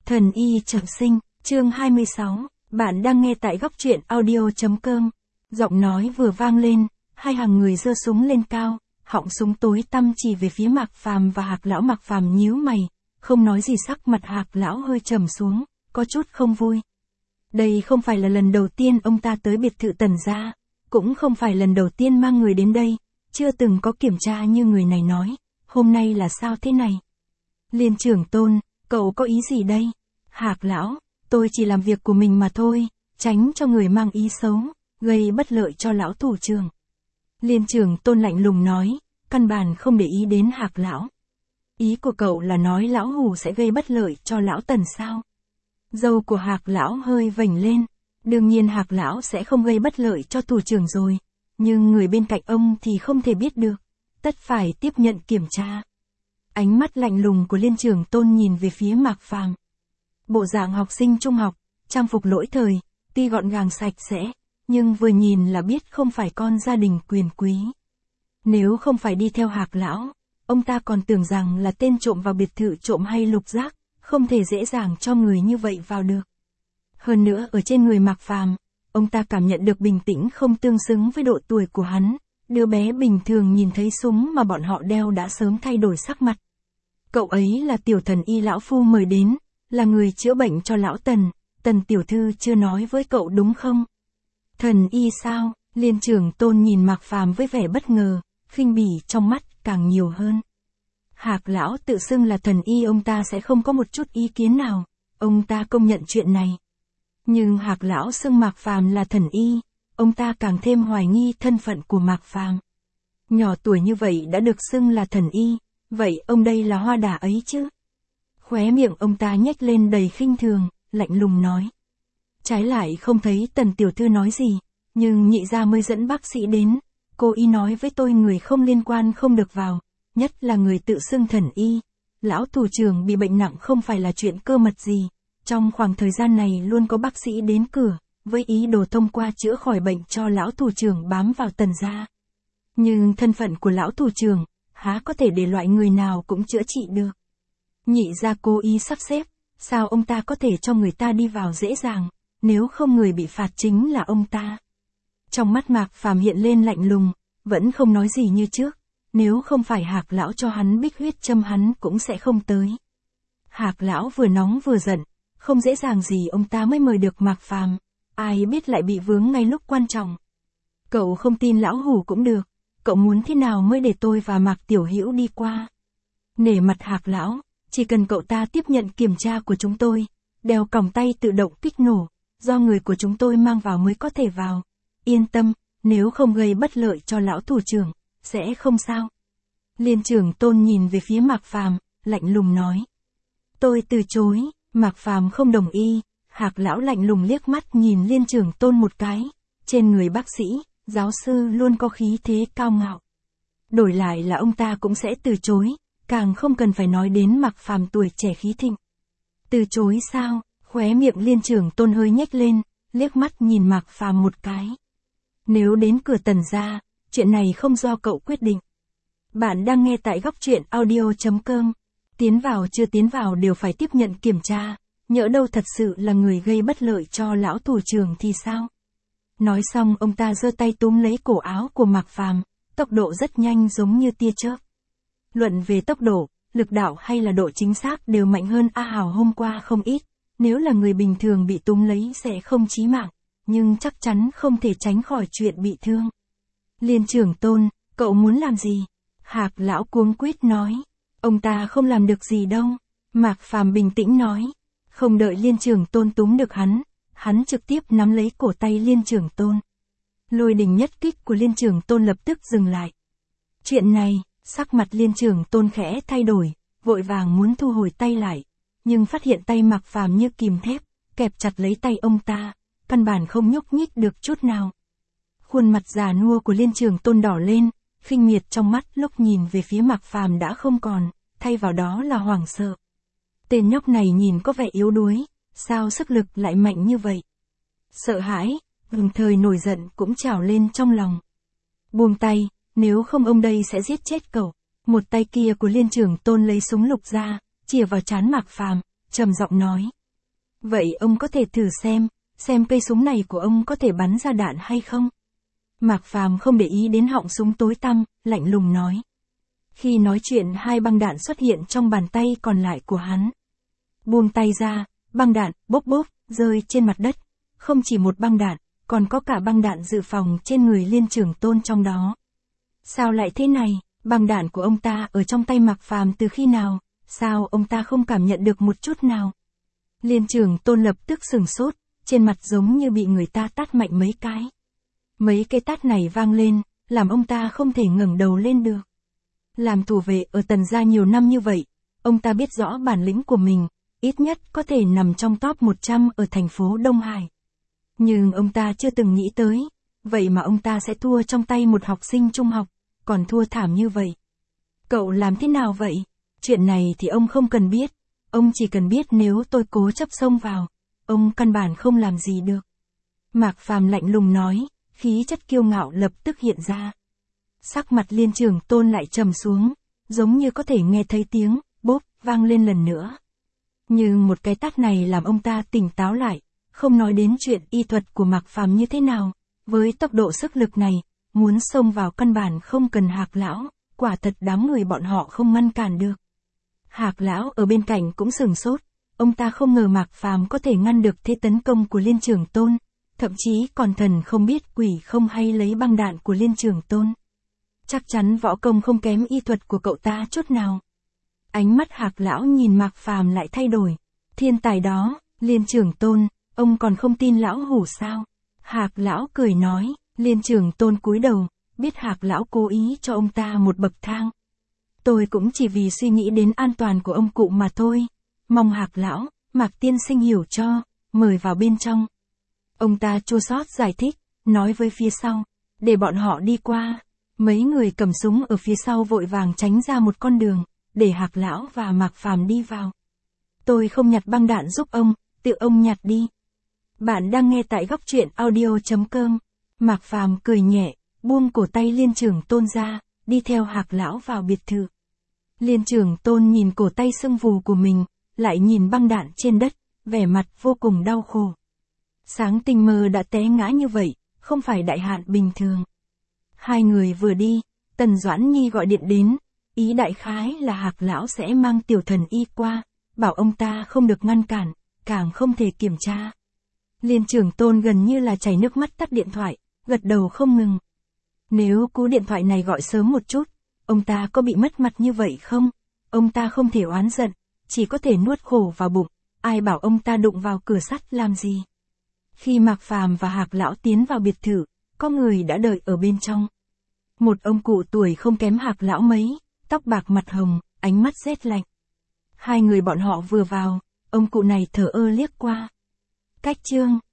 Thần y trọng sinh, chương 26, bạn đang nghe tại góc truyện audio.com. Giọng nói vừa vang lên, hai hàng người giơ súng lên cao, họng súng tối tăm chỉ về phía Mạc Phàm và Hạc lão. Mạc Phàm nhíu mày, không nói gì. Sắc mặt Hạc lão hơi trầm xuống, có chút không vui. Đây không phải là lần đầu tiên ông ta tới biệt thự Tần gia, cũng không phải lần đầu tiên mang người đến đây, chưa từng có kiểm tra như người này nói. Hôm nay là sao thế này? Liên trưởng Tôn, cậu có ý gì đây? Hạc lão, tôi chỉ làm việc của mình mà thôi, tránh cho người mang ý xấu, gây bất lợi cho lão thủ trưởng. Liên trưởng Tôn lạnh lùng nói, căn bản không để ý đến Hạc lão. Ý của cậu là nói lão Hù sẽ gây bất lợi cho lão Tần sao? Râu của Hạc lão hơi vểnh lên, đương nhiên Hạc lão sẽ không gây bất lợi cho thủ trưởng rồi, nhưng người bên cạnh ông thì không thể biết được, tất phải tiếp nhận kiểm tra. Ánh mắt lạnh lùng của Liên trưởng Tôn nhìn về phía Mạc Phàm. Bộ dạng học sinh trung học, trang phục lỗi thời, tuy gọn gàng sạch sẽ, nhưng vừa nhìn là biết không phải con gia đình quyền quý. Nếu không phải đi theo Hạc lão, ông ta còn tưởng rằng là tên trộm vào biệt thự trộm hay lục giác, không thể dễ dàng cho người như vậy vào được. Hơn nữa ở trên người Mạc Phàm, ông ta cảm nhận được bình tĩnh không tương xứng với độ tuổi của hắn. Đứa bé bình thường nhìn thấy súng mà bọn họ đeo đã sớm thay đổi sắc mặt. Cậu ấy là tiểu thần y lão phu mời đến, là người chữa bệnh cho lão Tần, Tần tiểu thư chưa nói với cậu đúng không? Thần y sao? Liên trưởng Tôn nhìn Mạc Phàm với vẻ bất ngờ, khinh bỉ trong mắt càng nhiều hơn. Hạc lão tự xưng là thần y, ông ta sẽ không có một chút ý kiến nào, ông ta công nhận chuyện này. Nhưng Hạc lão xưng Mạc Phàm là thần y, ông ta càng thêm hoài nghi thân phận của Mạc Phàm. Nhỏ tuổi như vậy đã được xưng là thần y, vậy ông đây là hoa đà ấy chứ? Khóe miệng ông ta nhếch lên đầy khinh thường, lạnh lùng nói. Trái lại không thấy Tần tiểu thư nói gì, nhưng nhị gia mới dẫn bác sĩ đến, cô y nói với tôi người không liên quan không được vào, nhất là người tự xưng thần y. Lão thủ trưởng bị bệnh nặng không phải là chuyện cơ mật gì, trong khoảng thời gian này luôn có bác sĩ đến cửa, với ý đồ thông qua chữa khỏi bệnh cho lão thủ trưởng bám vào Tần gia. Nhưng thân phận của lão thủ trưởng, há có thể để loại người nào cũng chữa trị được. Nhị gia cố ý sắp xếp, sao ông ta có thể cho người ta đi vào dễ dàng, nếu không người bị phạt chính là ông ta. Trong mắt Mạc Phàm hiện lên lạnh lùng, vẫn không nói gì như trước, nếu không phải Hạc lão cho hắn bích huyết châm hắn cũng sẽ không tới. Hạc lão vừa nóng vừa giận, không dễ dàng gì ông ta mới mời được Mạc Phàm, ai biết lại bị vướng ngay lúc quan trọng. Cậu không tin lão Hù cũng được, cậu muốn thế nào mới để tôi và Mạc tiểu hữu đi qua? Nể mặt Hạc lão, chỉ cần cậu ta tiếp nhận kiểm tra của chúng tôi, đeo còng tay tự động kích nổ, do người của chúng tôi mang vào mới có thể vào. Yên tâm, nếu không gây bất lợi cho lão thủ trưởng, sẽ không sao. Liên trưởng Tôn nhìn về phía Mạc Phàm, lạnh lùng nói. Tôi từ chối. Mạc Phàm không đồng ý. Hạc lão lạnh lùng liếc mắt nhìn Liên trưởng Tôn một cái. Trên người bác sĩ, giáo sư luôn có khí thế cao ngạo. Đổi lại là ông ta cũng sẽ từ chối, càng không cần phải nói đến Mạc Phàm tuổi trẻ khí thịnh. Từ chối sao? Khóe miệng Liên trưởng Tôn hơi nhếch lên, liếc mắt nhìn Mạc Phàm một cái. Nếu đến cửa Tần gia, chuyện này không do cậu quyết định. Bạn đang nghe tại góc truyện audio.com. Tiến vào chưa tiến vào đều phải tiếp nhận kiểm tra, nhỡ đâu thật sự là người gây bất lợi cho lão thủ trưởng thì sao? Nói xong ông ta giơ tay túm lấy cổ áo của Mạc Phàm, tốc độ rất nhanh giống như tia chớp. Luận về tốc độ, lực đạo hay là độ chính xác đều mạnh hơn A Hào hôm qua không ít, nếu là người bình thường bị túm lấy sẽ không chí mạng, nhưng chắc chắn không thể tránh khỏi chuyện bị thương. Liên trưởng Tôn, cậu muốn làm gì? Hạc lão cuống quýt nói. Ông ta không làm được gì đâu. Mạc Phàm bình tĩnh nói. Không đợi Liên trưởng Tôn túm được hắn trực tiếp nắm lấy cổ tay Liên trưởng Tôn. Lôi đình nhất kích của Liên trưởng Tôn lập tức dừng lại. Chuyện này, sắc mặt Liên trưởng Tôn khẽ thay đổi, vội vàng muốn thu hồi tay lại, nhưng phát hiện tay Mạc Phàm như kìm thép, kẹp chặt lấy tay ông ta, căn bản không nhúc nhích được chút nào. Khuôn mặt già nua của Liên trưởng Tôn đỏ lên, khinh miệt trong mắt lúc nhìn về phía Mạc Phàm đã không còn, thay vào đó là hoảng sợ. Tên nhóc này nhìn có vẻ yếu đuối, sao sức lực lại mạnh như vậy? Sợ hãi, đồng thời nổi giận cũng trào lên trong lòng. Buông tay, nếu không ông đây sẽ giết chết cậu. Một tay kia của Liên trưởng Tôn lấy súng lục ra, chìa vào trán Mạc Phàm, trầm giọng nói, Vậy ông có thể thử xem cây súng này của ông có thể bắn ra đạn hay không? Mạc Phàm không để ý đến họng súng tối tăm, lạnh lùng nói. Khi nói chuyện hai băng đạn xuất hiện trong bàn tay còn lại của hắn. Buông tay ra, băng đạn, bốp bốp, rơi trên mặt đất. Không chỉ một băng đạn, còn có cả băng đạn dự phòng trên người Liên Trường Tôn trong đó. Sao lại thế này, băng đạn của ông ta ở trong tay Mạc Phàm từ khi nào, sao ông ta không cảm nhận được một chút nào? Liên Trường Tôn lập tức sừng sốt, trên mặt giống như bị người ta tát mạnh mấy cái. Mấy cái tát này vang lên, làm ông ta không thể ngẩng đầu lên được. Làm thủ vệ ở Tần gia nhiều năm như vậy, ông ta biết rõ bản lĩnh của mình, ít nhất có thể nằm trong top 100 ở thành phố Đông Hải. Nhưng ông ta chưa từng nghĩ tới, vậy mà ông ta sẽ thua trong tay một học sinh trung học, còn thua thảm như vậy. Cậu làm thế nào vậy? Chuyện này thì ông không cần biết, ông chỉ cần biết nếu tôi cố chấp xông vào, ông căn bản không làm gì được. Mạc Phàm lạnh lùng nói, khí chất kiêu ngạo lập tức hiện ra. Sắc mặt Liên Trường Tôn lại trầm xuống, giống như có thể nghe thấy tiếng bốp vang lên lần nữa. Nhưng một cái tát này làm ông ta tỉnh táo lại, không nói đến chuyện y thuật của Mạc Phàm như thế nào, với tốc độ sức lực này, muốn xông vào căn bản không cần Hạc lão, quả thật đám người bọn họ không ngăn cản được. Hạc lão ở bên cạnh cũng sửng sốt, ông ta không ngờ Mạc Phàm có thể ngăn được thế tấn công của Liên Trường Tôn, thậm chí còn thần không biết quỷ không hay lấy băng đạn của Liên Trường Tôn. Chắc chắn võ công không kém y thuật của cậu ta chút nào. Ánh mắt Hạc lão nhìn Mạc Phàm lại thay đổi. Thiên tài đó, Liên Trường Tôn, ông còn không tin lão hủ sao? Hạc lão cười nói, Liên Trường Tôn cúi đầu, biết Hạc lão cố ý cho ông ta một bậc thang. Tôi cũng chỉ vì suy nghĩ đến an toàn của ông cụ mà thôi. Mong Hạc lão, Mạc tiên sinh hiểu cho, mời vào bên trong. Ông ta chua xót giải thích, nói với phía sau, để bọn họ đi qua. Mấy người cầm súng ở phía sau vội vàng tránh ra một con đường, để Hạc lão và Mạc Phàm đi vào. Tôi không nhặt băng đạn giúp ông, tự ông nhặt đi. Bạn đang nghe tại góc truyện audio.com. Mạc Phàm cười nhẹ, buông cổ tay Liên Trường Tôn ra, đi theo Hạc lão vào biệt thự. Liên Trường Tôn nhìn cổ tay sưng vù của mình, lại nhìn băng đạn trên đất, vẻ mặt vô cùng đau khổ. Sáng tinh mơ đã té ngã như vậy, không phải đại hạn bình thường. Hai người vừa đi, Tần Doãn Nhi gọi điện đến, ý đại khái là Hạc lão sẽ mang tiểu thần y qua, bảo ông ta không được ngăn cản, càng không thể kiểm tra. Liên Trường Tôn gần như là chảy nước mắt tắt điện thoại, gật đầu không ngừng. Nếu cú điện thoại này gọi sớm một chút, ông ta có bị mất mặt như vậy không? Ông ta không thể oán giận, chỉ có thể nuốt khổ vào bụng, ai bảo ông ta đụng vào cửa sắt làm gì. Khi Mạc Phàm và Hạc lão tiến vào biệt thự, có người đã đợi ở bên trong. Một ông cụ tuổi không kém Hạc lão mấy, tóc bạc mặt hồng, ánh mắt rét lạnh. Hai người bọn họ vừa vào, ông cụ này thờ ơ liếc qua. Cách chương